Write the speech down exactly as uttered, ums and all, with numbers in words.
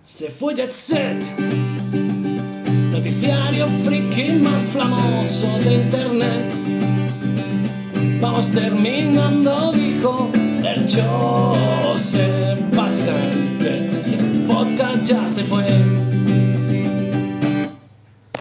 Se fue Jet Set, noticiario friki más famoso de internet. Vamos terminando, dijo el Joseph. Básicamente, el podcast ya se fue.